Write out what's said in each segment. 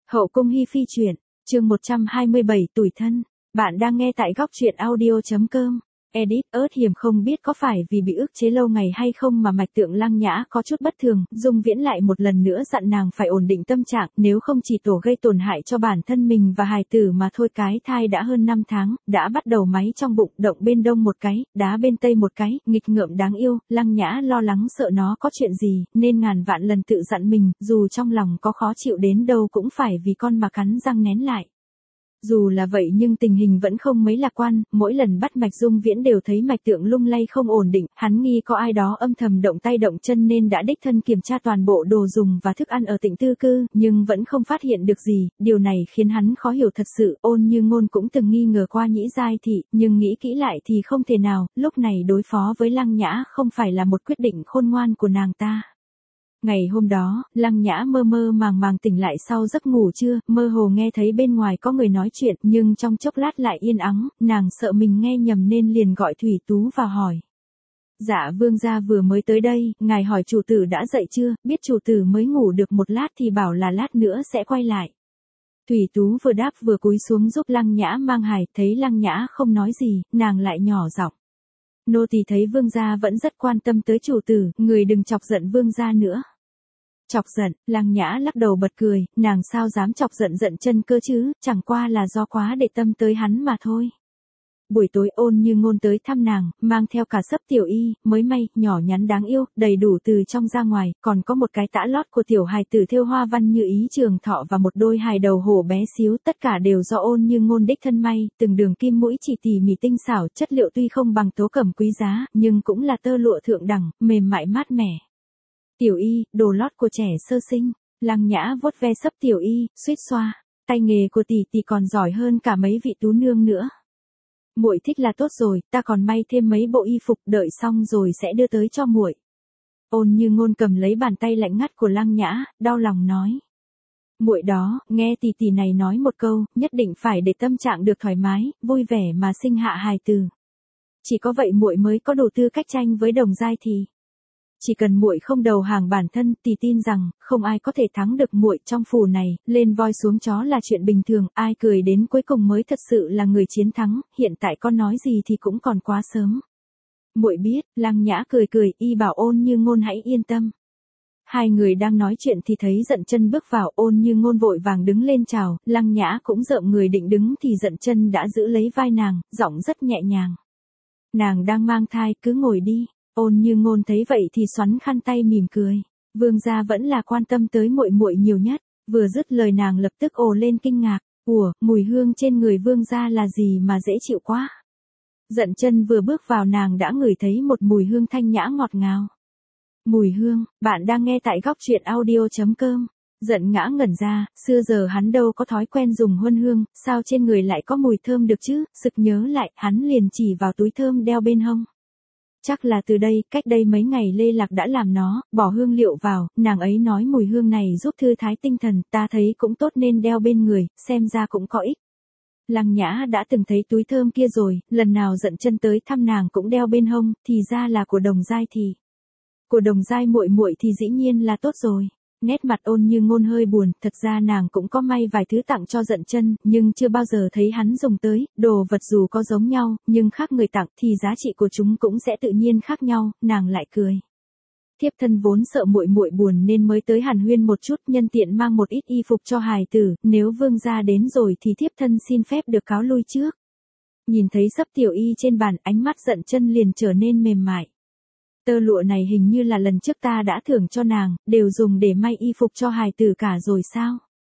Hậu cung hi phi truyện, chương 127 tủi thân. Bạn đang nghe tại góc truyện audio.com. Edit, ớt hiểm không biết có phải vì bị ức chế lâu ngày hay không mà mạch tượng Lăng Nhã có chút bất thường, Dung Viễn lại một lần nữa dặn nàng phải ổn định tâm trạng, nếu không chỉ tổ gây tổn hại cho bản thân mình và hài tử mà thôi. Cái thai đã hơn 5 tháng, đã bắt đầu máy trong bụng, động bên đông một cái, đá bên tây một cái, nghịch ngợm đáng yêu. Lăng Nhã lo lắng sợ nó có chuyện gì, nên ngàn vạn lần tự dặn mình, dù trong lòng có khó chịu đến đâu cũng phải vì con mà cắn răng nén lại. Dù là vậy nhưng tình hình vẫn không mấy lạc quan, mỗi lần bắt mạch Dung Viễn đều thấy mạch tượng lung lay không ổn định, hắn nghi có ai đó âm thầm động tay động chân nên đã đích thân kiểm tra toàn bộ đồ dùng và thức ăn ở Tịnh Tư Cư, nhưng vẫn không phát hiện được gì, điều này khiến hắn khó hiểu thật sự. Ôn Như Ngôn cũng từng nghi ngờ qua Nhĩ Giai Thị, nhưng nghĩ kỹ lại thì không thể nào, lúc này đối phó với Lăng Nhã không phải là một quyết định khôn ngoan của nàng ta. Ngày hôm đó, Lăng Nhã mơ mơ màng màng tỉnh lại sau giấc ngủ trưa, mơ hồ nghe thấy bên ngoài có người nói chuyện, nhưng trong chốc lát lại yên ắng, nàng sợ mình nghe nhầm nên liền gọi Thủy Tú vào hỏi. Dạ vương gia vừa mới tới đây, ngài hỏi chủ tử đã dậy chưa, biết chủ tử mới ngủ được một lát thì bảo là lát nữa sẽ quay lại. Thủy Tú vừa đáp vừa cúi xuống giúp Lăng Nhã mang hài, thấy Lăng Nhã không nói gì, nàng lại nhỏ giọng. Nô tỳ thấy vương gia vẫn rất quan tâm tới chủ tử, người đừng chọc giận vương gia nữa. Chọc giận, Lăng Nhã lắc đầu bật cười, nàng sao dám chọc giận Dận Chân cơ chứ, chẳng qua là do quá để tâm tới hắn mà thôi. Buổi tối Ôn Như Ngôn tới thăm nàng, mang theo cả xấp tiểu y, mới may, nhỏ nhắn đáng yêu, đầy đủ từ trong ra ngoài, còn có một cái tã lót của tiểu hài tử thêu hoa văn như ý Trường Thọ và một đôi hài đầu hổ bé xíu, tất cả đều do Ôn Như Ngôn đích thân may, từng đường kim mũi chỉ tỉ mỉ tinh xảo, chất liệu tuy không bằng tố cẩm quý giá, nhưng cũng là tơ lụa thượng đẳng, mềm mại mát mẻ. Tiểu y, đồ lót của trẻ sơ sinh. Lăng Nhã vuốt ve xấp tiểu y, suýt xoa, tay nghề của tỷ tỷ còn giỏi hơn cả mấy vị tú nương nữa. Muội thích là tốt rồi, ta còn may thêm mấy bộ y phục, đợi xong rồi sẽ đưa tới cho muội. Ôn Như Ngôn cầm lấy bàn tay lạnh ngắt của Lăng Nhã, đau lòng nói. Muội đó, nghe tỷ tỷ này nói một câu, nhất định phải để tâm trạng được thoải mái, vui vẻ mà sinh hạ hài tử. Chỉ có vậy muội mới có đủ tư cách tranh với Đồng Giai Thì. Chỉ cần muội không đầu hàng bản thân, thì tin rằng không ai có thể thắng được muội trong phủ này. Lên voi xuống chó là chuyện bình thường, ai cười đến cuối cùng mới thật sự là người chiến thắng. Hiện tại con nói gì thì cũng còn quá sớm. Muội biết. Lăng Nhã cười cười, y bảo Ôn Như Ngôn hãy yên tâm. Hai người đang nói chuyện thì thấy Dận Chân bước vào, Ôn Như Ngôn vội vàng đứng lên chào, Lăng Nhã cũng rợm người định đứng thì Dận Chân đã giữ lấy vai nàng, giọng rất nhẹ nhàng. Nàng đang mang thai, cứ ngồi đi. Ôn Như Ngôn thấy vậy thì xoắn khăn tay mỉm cười. Vương gia vẫn là quan tâm tới muội muội nhiều nhất. Vừa dứt lời nàng lập tức ồ lên kinh ngạc. Ủa, mùi hương trên người vương gia là gì mà dễ chịu quá. Dận Chân vừa bước vào nàng đã ngửi thấy một mùi hương thanh nhã ngọt ngào. Mùi hương, bạn đang nghe tại góc truyện audio.com. Dận Ngã ngẩn ra, xưa giờ hắn đâu có thói quen dùng huân hương, sao trên người lại có mùi thơm được chứ, sực nhớ lại, hắn liền chỉ vào túi thơm đeo bên hông. Chắc là từ đây, cách đây mấy ngày Lê Lạc đã làm nó, bỏ hương liệu vào, nàng ấy nói mùi hương này giúp thư thái tinh thần, ta thấy cũng tốt nên đeo bên người, xem ra cũng có ích. Lăng Nhã đã từng thấy túi thơm kia rồi, lần nào Dận Chân tới thăm nàng cũng đeo bên hông, thì ra là của Đồng Giai Thì. Của Đồng Giai muội muội thì dĩ nhiên là tốt rồi. Nét mặt Ôn Như Ngôn hơi buồn, thật ra nàng cũng có may vài thứ tặng cho Dận Chân, nhưng chưa bao giờ thấy hắn dùng tới, đồ vật dù có giống nhau, nhưng khác người tặng thì giá trị của chúng cũng sẽ tự nhiên khác nhau, nàng lại cười. Thiếp thân vốn sợ muội muội buồn nên mới tới hàn huyên một chút, nhân tiện mang một ít y phục cho hài tử, nếu vương gia đến rồi thì thiếp thân xin phép được cáo lui trước. Nhìn thấy xấp tiểu y trên bàn, ánh mắt Dận Chân liền trở nên mềm mại. Tơ lụa này hình như là lần trước ta đã thưởng cho nàng, đều dùng để may y phục cho hài tử cả rồi sao?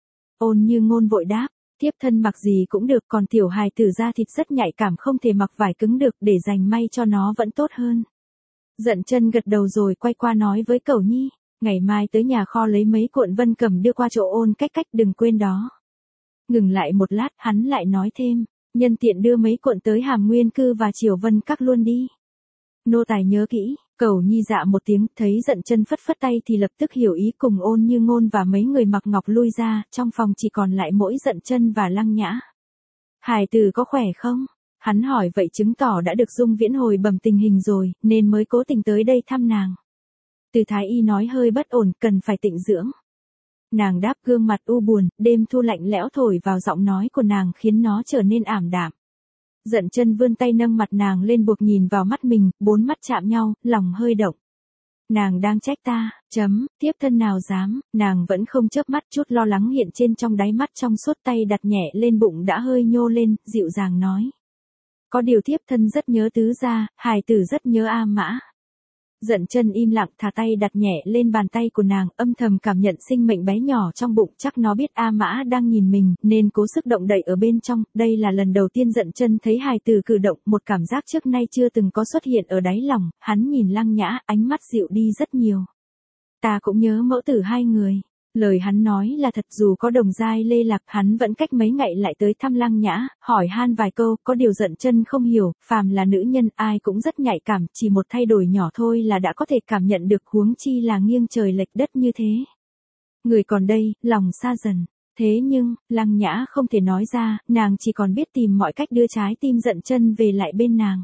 Ôn Như Ngôn vội đáp, thiếp thân mặc gì cũng được, còn tiểu hài tử da thịt rất nhạy cảm, không thể mặc vải cứng được, để dành may cho nó vẫn tốt hơn. Dận Chân gật đầu rồi quay qua nói với Cẩu Nhi, ngày mai tới nhà kho lấy mấy cuộn vân cẩm đưa qua chỗ Ôn Cách Cách, đừng quên đó. Ngừng lại một lát, hắn lại nói thêm, nhân tiện đưa mấy cuộn tới Hàm Nguyên Cư và Triều Vân Các luôn đi. Nô tài nhớ kỹ. Cẩu Nhi dạ một tiếng, thấy Dận Chân phất phất tay thì lập tức hiểu ý, cùng Ôn Như Ngôn và mấy người mặc ngọc lui ra, trong phòng chỉ còn lại mỗi Dận Chân và Lăng Nhã. Hài tử có khỏe không? Hắn hỏi vậy chứng tỏ đã được Dung Viễn hồi bẩm tình hình rồi, nên mới cố tình tới đây thăm nàng. Từ Thái Y nói hơi bất ổn, cần phải tịnh dưỡng. Nàng đáp, gương mặt u buồn, đêm thu lạnh lẽo thổi vào giọng nói của nàng khiến nó trở nên ảm đạm. Dận Chân vươn tay nâng mặt nàng lên buộc nhìn vào mắt mình, bốn mắt chạm nhau, lòng hơi động. Nàng đang trách ta, tiếp thân nào dám, nàng vẫn không chớp mắt, chút lo lắng hiện trên trong đáy mắt trong suốt, tay đặt nhẹ lên bụng đã hơi nhô lên, dịu dàng nói. Có điều thiếp thân rất nhớ tứ gia, hài tử rất nhớ A Mã. Dận Chân im lặng thả tay đặt nhẹ lên bàn tay của nàng, âm thầm cảm nhận sinh mệnh bé nhỏ trong bụng, chắc nó biết A Mã đang nhìn mình, nên cố sức động đậy ở bên trong. Đây là lần đầu tiên Dận Chân thấy hài tử cử động, một cảm giác trước nay chưa từng có xuất hiện ở đáy lòng. Hắn nhìn Lăng Nhã, ánh mắt dịu đi rất nhiều. Ta cũng nhớ mẫu tử hai người. Lời hắn nói là thật, dù có đồng giai lê lạc, hắn vẫn cách mấy ngày lại tới thăm Lăng Nhã, hỏi han vài câu, có điều Dận Chân không hiểu, phàm là nữ nhân ai cũng rất nhạy cảm, chỉ một thay đổi nhỏ thôi là đã có thể cảm nhận được, huống chi là nghiêng trời lệch đất như thế. Người còn đây, lòng xa dần. Thế nhưng, Lăng Nhã không thể nói ra, nàng chỉ còn biết tìm mọi cách đưa trái tim Dận Chân về lại bên nàng.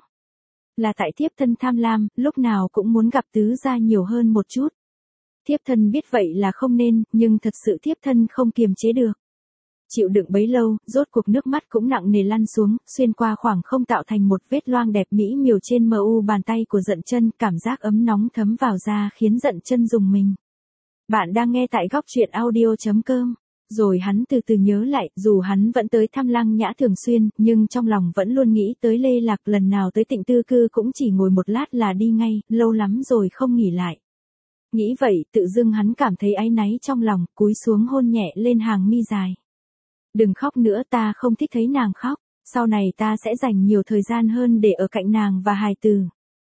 Là tại thiếp thân tham lam, lúc nào cũng muốn gặp tứ gia nhiều hơn một chút. Thiếp thân biết vậy là không nên, nhưng thật sự thiếp thân không kiềm chế được. Chịu đựng bấy lâu, rốt cuộc nước mắt cũng nặng nề lăn xuống, xuyên qua khoảng không tạo thành một vết loang đẹp mỹ miều trên mu bàn tay của Dận Chân, cảm giác ấm nóng thấm vào da khiến Dận Chân rùng mình. Bạn đang nghe tại góc truyện audio.com. Rồi hắn từ từ nhớ lại, dù hắn vẫn tới thăm Lăng Nhã thường xuyên, nhưng trong lòng vẫn luôn nghĩ tới Lê Lạc, lần nào tới Tịnh Tư Cư cũng chỉ ngồi một lát là đi ngay, lâu lắm rồi không nghỉ lại. Nghĩ vậy, tự dưng hắn cảm thấy áy náy trong lòng, cúi xuống hôn nhẹ lên hàng mi dài. Đừng khóc nữa, ta không thích thấy nàng khóc, sau này ta sẽ dành nhiều thời gian hơn để ở cạnh nàng và hài tử.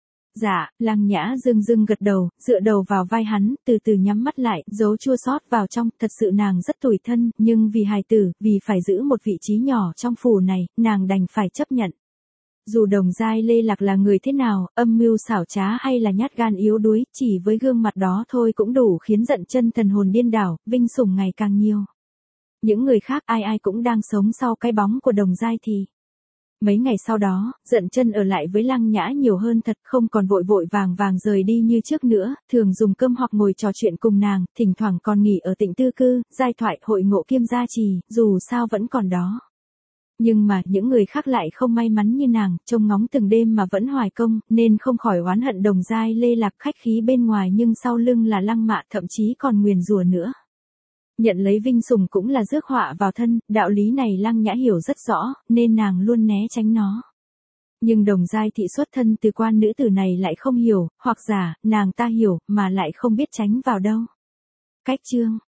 Dạ, Lăng Nhã dưng dưng gật đầu, dựa đầu vào vai hắn, từ từ nhắm mắt lại, giấu chua xót vào trong, thật sự nàng rất tủi thân, nhưng vì hài tử, vì phải giữ một vị trí nhỏ trong phủ này, nàng đành phải chấp nhận. Dù đồng giai Lê Lạc là người thế nào, âm mưu xảo trá hay là nhát gan yếu đuối, chỉ với gương mặt đó thôi cũng đủ khiến Dận Chân thần hồn điên đảo, vinh sủng ngày càng nhiều. Những người khác ai ai cũng đang sống sau cái bóng của đồng giai thì. Mấy ngày sau đó, Dận Chân ở lại với Lăng Nhã nhiều hơn thật, không còn vội vội vàng vàng rời đi như trước nữa, thường dùng cơm hoặc ngồi trò chuyện cùng nàng, thỉnh thoảng còn nghỉ ở Tịnh Tư Cư, giai thoại, hội ngộ kiêm gia trì, dù sao vẫn còn đó. Nhưng mà những người khác lại không may mắn như nàng, trông ngóng từng đêm mà vẫn hoài công, nên không khỏi oán hận đồng giai Lê Lạc, khách khí bên ngoài nhưng sau lưng là lăng mạ, thậm chí còn nguyền rủa nữa. Nhận lấy vinh sủng cũng là rước họa vào thân, đạo lý này Lăng Nhã hiểu rất rõ, nên nàng luôn né tránh nó. Nhưng đồng giai thị xuất thân từ quan nữ tử này lại không hiểu, hoặc giả, nàng ta hiểu, mà lại không biết tránh vào đâu. Cách chương